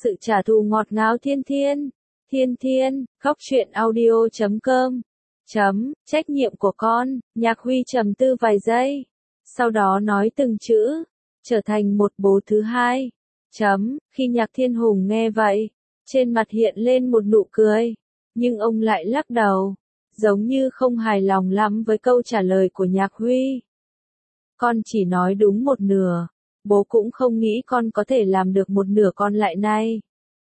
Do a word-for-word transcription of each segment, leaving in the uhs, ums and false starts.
Sự trả thù ngọt ngào thiên thiên. Thiên thiên, khóc chuyện audio chấm com. Chấm, trách nhiệm của con, Nhạc Huy trầm tư vài giây. Sau đó nói từng chữ, trở thành một bố thứ hai. Chấm, khi Nhạc Thiên Hùng nghe vậy, trên mặt hiện lên một nụ cười. Nhưng ông lại lắc đầu, giống như không hài lòng lắm với câu trả lời của Nhạc Huy. Con chỉ nói đúng một nửa, bố cũng không nghĩ con có thể làm được một nửa còn lại này.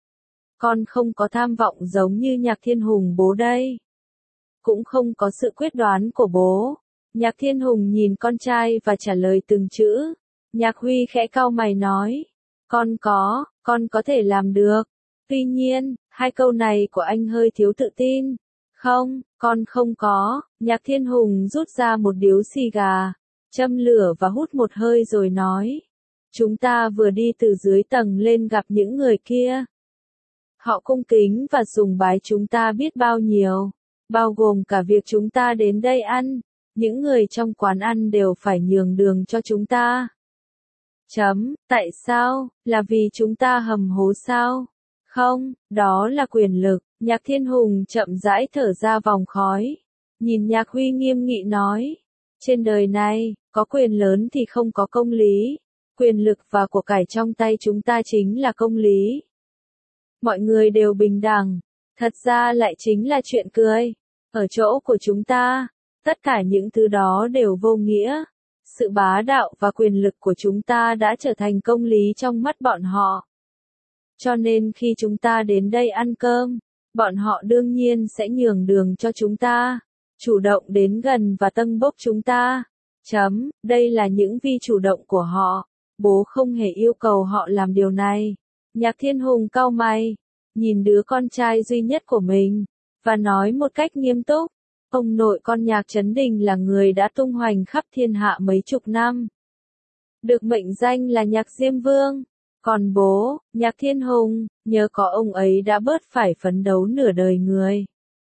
Con không có tham vọng giống như Nhạc Thiên Hùng bố đây. Cũng không có sự quyết đoán của bố. Nhạc Thiên Hùng nhìn con trai và trả lời từng chữ. Nhạc Huy khẽ cau mày nói, con có, con có thể làm được. Tuy nhiên, hai câu này của anh hơi thiếu tự tin. Không, con không có. Nhạc Thiên Hùng rút ra một điếu xì gà, châm lửa và hút một hơi rồi nói, chúng ta vừa đi từ dưới tầng lên gặp những người kia. Họ cung kính và sùng bái chúng ta biết bao nhiêu, bao gồm cả việc chúng ta đến đây ăn. Những người trong quán ăn đều phải nhường đường cho chúng ta. Chấm, tại sao? Là vì chúng ta hầm hố sao? Không, đó là quyền lực. Nhạc Thiên Hùng chậm rãi thở ra vòng khói. Nhìn Nhạc Huy nghiêm nghị nói, trên đời này, có quyền lớn thì không có công lý. Quyền lực và của cải trong tay chúng ta chính là công lý. Mọi người đều bình đẳng. Thật ra lại chính là chuyện cười. Ở chỗ của chúng ta, tất cả những thứ đó đều vô nghĩa. Sự bá đạo và quyền lực của chúng ta đã trở thành công lý trong mắt bọn họ. Cho nên khi chúng ta đến đây ăn cơm, bọn họ đương nhiên sẽ nhường đường cho chúng ta, chủ động đến gần và tâng bốc chúng ta. Chấm, đây là những vi chủ động của họ. Bố không hề yêu cầu họ làm điều này. Nhạc Thiên Hùng cau mày, nhìn đứa con trai duy nhất của mình, và nói một cách nghiêm túc, ông nội con Nhạc Chấn Đình là người đã tung hoành khắp thiên hạ mấy chục năm. Được mệnh danh là Nhạc Diêm Vương. Còn bố, Nhạc Thiên Hùng, nhờ có ông ấy đã bớt phải phấn đấu nửa đời người.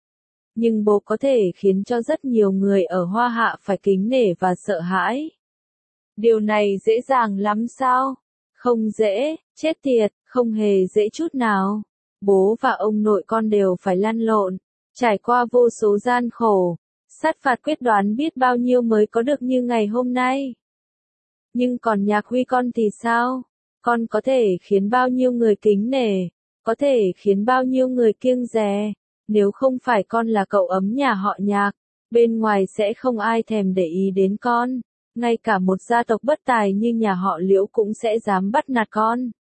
Nhưng bố có thể khiến cho rất nhiều người ở Hoa Hạ phải kính nể và sợ hãi. Điều này dễ dàng lắm sao? Không dễ, chết tiệt, không hề dễ chút nào. Bố và ông nội con đều phải lăn lộn, trải qua vô số gian khổ, sát phạt quyết đoán biết bao nhiêu mới có được như ngày hôm nay. Nhưng còn Nhạc Huy con thì sao? Con có thể khiến bao nhiêu người kính nể, có thể khiến bao nhiêu người kiêng dè. Nếu không phải con là cậu ấm nhà họ Nhạc, bên ngoài sẽ không ai thèm để ý đến con. Ngay cả một gia tộc bất tài như nhà họ Liễu cũng sẽ dám bắt nạt con.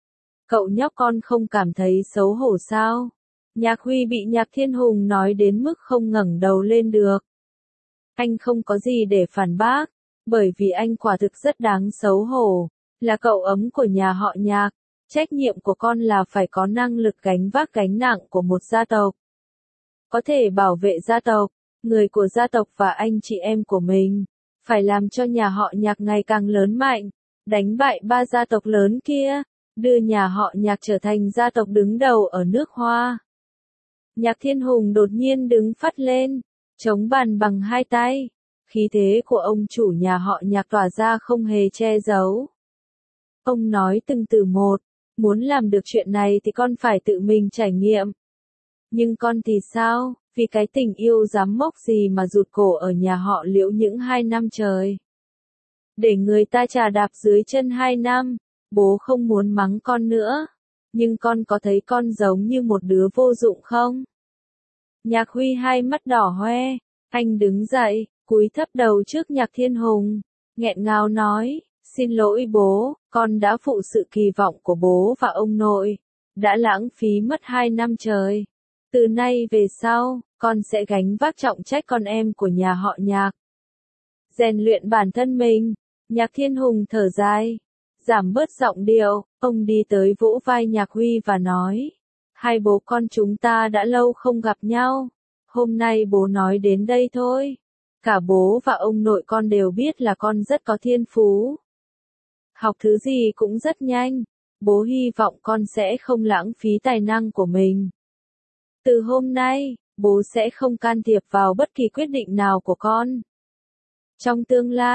Cậu nhóc con không cảm thấy xấu hổ sao? Nhạc Huy bị Nhạc Thiên Hùng nói đến mức không ngẩng đầu lên được. Anh không có gì để phản bác, bởi vì anh quả thực rất đáng xấu hổ. Là cậu ấm của nhà họ Nhạc, trách nhiệm của con là phải có năng lực gánh vác gánh nặng của một gia tộc. Có thể bảo vệ gia tộc, người của gia tộc và anh chị em của mình. Phải làm cho nhà họ Nhạc ngày càng lớn mạnh, đánh bại ba gia tộc lớn kia, đưa nhà họ Nhạc trở thành gia tộc đứng đầu ở nước Hoa. Nhạc Thiên Hùng đột nhiên đứng phắt lên, chống bàn bằng hai tay. Khí thế của ông chủ nhà họ Nhạc tỏa ra không hề che giấu. Ông nói từng từ một, muốn làm được chuyện này thì con phải tự mình trải nghiệm. Nhưng con thì sao, vì cái tình yêu giám mốc gì mà rụt cổ ở nhà họ Liễu những hai năm trời. Để người ta chà đạp dưới chân hai năm, bố không muốn mắng con nữa. Nhưng con có thấy con giống như một đứa vô dụng không? Nhạc Huy hai mắt đỏ hoe, anh đứng dậy, cúi thấp đầu trước Nhạc Thiên Hùng, nghẹn ngào nói, xin lỗi bố, con đã phụ sự kỳ vọng của bố và ông nội, đã lãng phí mất hai năm trời. Từ nay về sau, con sẽ gánh vác trọng trách con em của nhà họ Nhạc. Rèn luyện bản thân mình. Nhạc Thiên Hùng thở dài, giảm bớt giọng điệu, ông đi tới vỗ vai Nhạc Huy và nói, hai bố con chúng ta đã lâu không gặp nhau, hôm nay bố nói đến đây thôi. Cả bố và ông nội con đều biết là con rất có thiên phú. Học thứ gì cũng rất nhanh, bố hy vọng con sẽ không lãng phí tài năng của mình. Từ hôm nay, bố sẽ không can thiệp vào bất kỳ quyết định nào của con. Trong tương lai,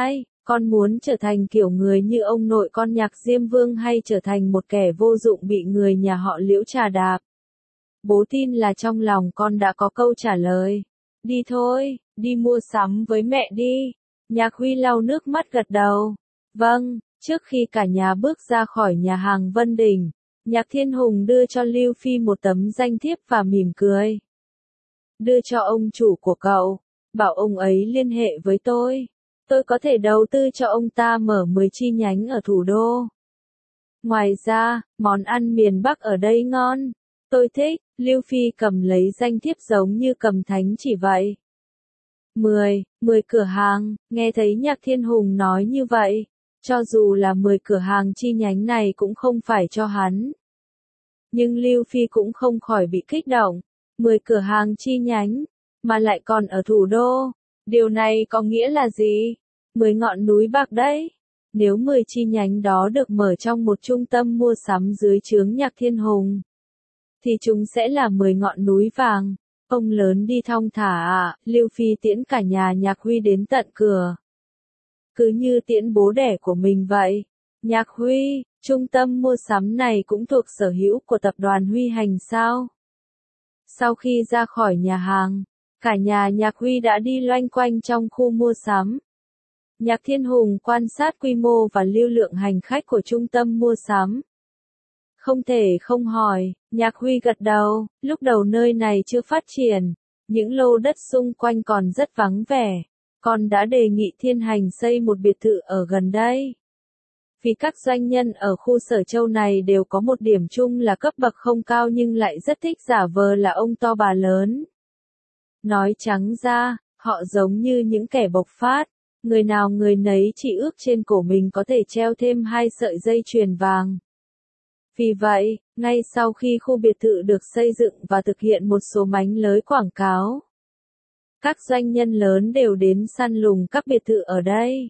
Con muốn trở thành kiểu người như ông nội con Nhạc Diêm Vương hay trở thành một kẻ vô dụng bị người nhà họ Liễu trà đạp? Bố tin là trong lòng con đã có câu trả lời. Đi thôi, đi mua sắm với mẹ đi. Nhạc Huy lau nước mắt gật đầu. Vâng, trước khi cả nhà bước ra khỏi nhà hàng Vân Đình, Nhạc Thiên Hùng đưa cho Lưu Phi một tấm danh thiếp và mỉm cười. Đưa cho ông chủ của cậu, bảo ông ấy liên hệ với tôi. Tôi có thể đầu tư cho ông ta mở mười chi nhánh ở thủ đô. Ngoài ra, món ăn miền Bắc ở đây ngon. Tôi thích. Lưu Phi cầm lấy danh thiếp giống như cầm thánh chỉ vậy. Mười, mười cửa hàng, nghe thấy Nhạc Thiên Hùng nói như vậy, cho dù là mười cửa hàng chi nhánh này cũng không phải cho hắn. Nhưng Lưu Phi cũng không khỏi bị kích động, mười cửa hàng chi nhánh, mà lại còn ở thủ đô, điều này có nghĩa là gì? mười ngọn núi bạc đấy. Nếu mười chi nhánh đó được mở trong một trung tâm mua sắm dưới trướng Nhạc Thiên Hùng, thì chúng sẽ là mười ngọn núi vàng. Ông lớn đi thong thả ạ, Lưu Phi tiễn cả nhà Nhạc Huy đến tận cửa. Cứ như tiễn bố đẻ của mình vậy. Nhạc Huy, trung tâm mua sắm này cũng thuộc sở hữu của tập đoàn Huy Hành sao? Sau khi ra khỏi nhà hàng, cả nhà Nhạc Huy đã đi loanh quanh trong khu mua sắm. Nhạc Thiên Hùng quan sát quy mô và lưu lượng hành khách của trung tâm mua sắm. Không thể không hỏi, Nhạc Huy gật đầu, lúc đầu nơi này chưa phát triển, những lô đất xung quanh còn rất vắng vẻ, con đã đề nghị Thiên Hành xây một biệt thự ở gần đây. Vì các doanh nhân ở khu Sở Châu này đều có một điểm chung là cấp bậc không cao nhưng lại rất thích giả vờ là ông to bà lớn. Nói trắng ra, họ giống như những kẻ bộc phát, người nào người nấy chỉ ước trên cổ mình có thể treo thêm hai sợi dây chuyền vàng. Vì vậy, ngay sau khi khu biệt thự được xây dựng và thực hiện một số mánh lới quảng cáo, các doanh nhân lớn đều đến săn lùng các biệt thự ở đây.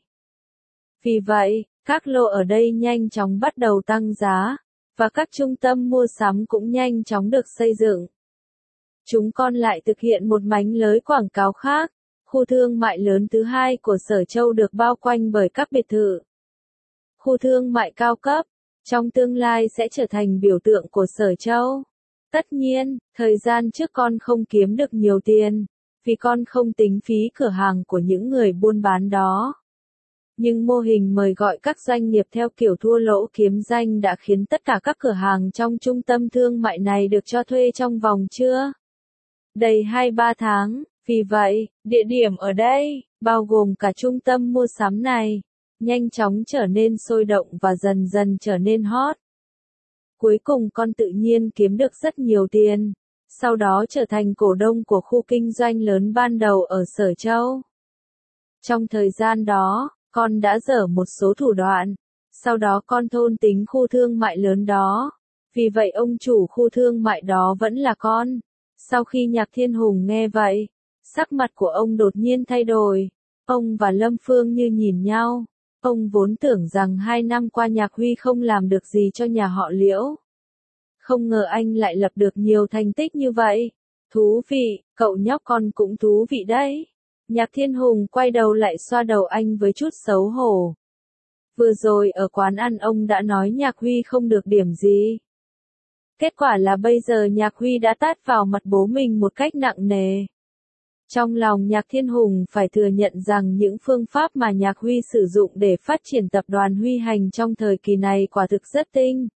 Vì vậy, các lô ở đây nhanh chóng bắt đầu tăng giá, và các trung tâm mua sắm cũng nhanh chóng được xây dựng. Chúng con lại thực hiện một mánh lới quảng cáo khác, khu thương mại lớn thứ hai của Sở Châu được bao quanh bởi các biệt thự. Khu thương mại cao cấp, trong tương lai sẽ trở thành biểu tượng của Sở Châu. Tất nhiên, thời gian trước con không kiếm được nhiều tiền, vì con không tính phí cửa hàng của những người buôn bán đó. Nhưng mô hình mời gọi các doanh nghiệp theo kiểu thua lỗ kiếm danh đã khiến tất cả các cửa hàng trong trung tâm thương mại này được cho thuê trong vòng chưa đầy hai ba tháng. Vì vậy, địa điểm ở đây, bao gồm cả trung tâm mua sắm này, nhanh chóng trở nên sôi động và dần dần trở nên hot. Cuối cùng con tự nhiên kiếm được rất nhiều tiền, sau đó trở thành cổ đông của khu kinh doanh lớn ban đầu ở Sở Châu. Trong thời gian đó, con đã dở một số thủ đoạn, sau đó con thôn tính khu thương mại lớn đó, vì vậy ông chủ khu thương mại đó vẫn là con. Sau khi Nhạc Thiên Hùng nghe vậy, sắc mặt của ông đột nhiên thay đổi, ông và Lâm Phương như nhìn nhau, ông vốn tưởng rằng hai năm qua Nhạc Huy không làm được gì cho nhà họ Liễu. Không ngờ anh lại lập được nhiều thành tích như vậy, thú vị, cậu nhóc con cũng thú vị đấy. Nhạc Thiên Hùng quay đầu lại xoa đầu anh với chút xấu hổ. Vừa rồi ở quán ăn ông đã nói Nhạc Huy không được điểm gì. Kết quả là bây giờ Nhạc Huy đã tát vào mặt bố mình một cách nặng nề. Trong lòng Nhạc Thiên Hùng phải thừa nhận rằng những phương pháp mà Nhạc Huy sử dụng để phát triển tập đoàn Huy Hành trong thời kỳ này quả thực rất tinh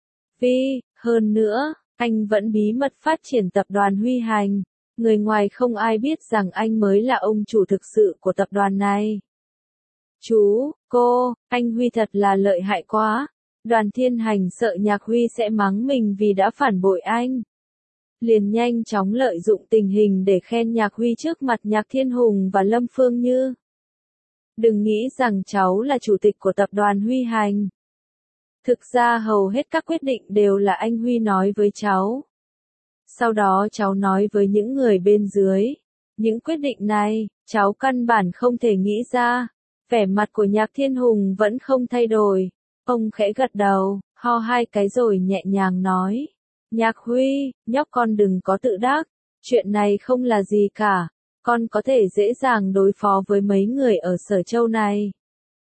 vi, hơn nữa, anh vẫn bí mật phát triển tập đoàn Huy Hành. Người ngoài không ai biết rằng anh mới là ông chủ thực sự của tập đoàn này. Chú, cô, anh Huy thật là lợi hại quá. Đoàn Thiên Hành sợ Nhạc Huy sẽ mắng mình vì đã phản bội anh. Liền nhanh chóng lợi dụng tình hình để khen Nhạc Huy trước mặt Nhạc Thiên Hùng và Lâm Phương Như. Đừng nghĩ rằng cháu là chủ tịch của tập đoàn Huy Hành. Thực ra hầu hết các quyết định đều là anh Huy nói với cháu. Sau đó cháu nói với những người bên dưới. Những quyết định này, cháu căn bản không thể nghĩ ra. Vẻ mặt của Nhạc Thiên Hùng vẫn không thay đổi. Ông khẽ gật đầu, ho hai cái rồi nhẹ nhàng nói. Nhạc Huy, nhóc con đừng có tự đắc. Chuyện này không là gì cả. Con có thể dễ dàng đối phó với mấy người ở Sở Châu này.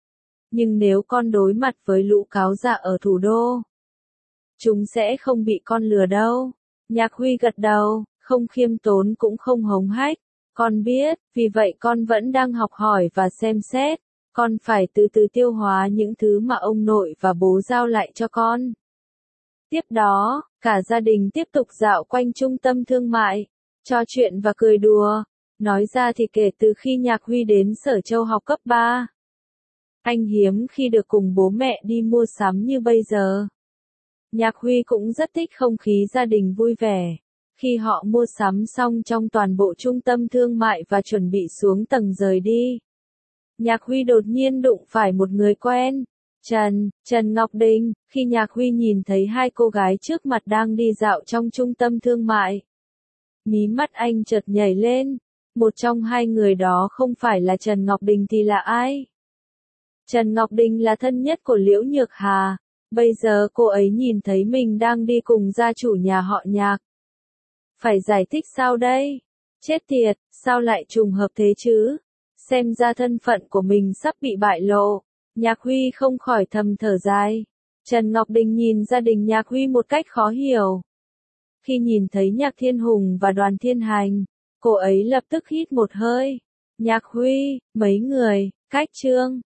nhưng nếu con đối mặt với lũ cáo già ở thủ đô, chúng sẽ không bị con lừa đâu. Nhạc Huy gật đầu, không khiêm tốn cũng không hống hách. Con biết, vì vậy con vẫn đang học hỏi và xem xét. Con phải từ từ tiêu hóa những thứ mà ông nội và bố giao lại cho con. Tiếp đó, cả gia đình tiếp tục dạo quanh trung tâm thương mại, trò chuyện và cười đùa. Nói ra thì kể từ khi Nhạc Huy đến Sở Châu học cấp ba, anh hiếm khi được cùng bố mẹ đi mua sắm như bây giờ. Nhạc Huy cũng rất thích không khí gia đình vui vẻ. Khi họ mua sắm xong trong toàn bộ trung tâm thương mại và chuẩn bị xuống tầng rời đi, Nhạc Huy đột nhiên đụng phải một người quen. Trần, Trần Ngọc Đình. Khi Nhạc Huy nhìn thấy hai cô gái trước mặt đang đi dạo trong trung tâm thương mại, mí mắt anh chợt nhảy lên. Một trong hai người đó không phải là Trần Ngọc Đình thì là ai? Trần Ngọc Đình là thân nhất của Liễu Nhược Hà. Bây giờ cô ấy nhìn thấy mình đang đi cùng gia chủ nhà họ Nhạc. Phải giải thích sao đây? Chết tiệt, sao lại trùng hợp thế chứ? Xem ra thân phận của mình sắp bị bại lộ. Nhạc Huy không khỏi thầm thở dài. Trần Ngọc Đình nhìn gia đình Nhạc Huy một cách khó hiểu. Khi nhìn thấy Nhạc Thiên Hùng và Đoàn Thiên Hành, cô ấy lập tức hít một hơi. Nhạc Huy, mấy người, cách chương.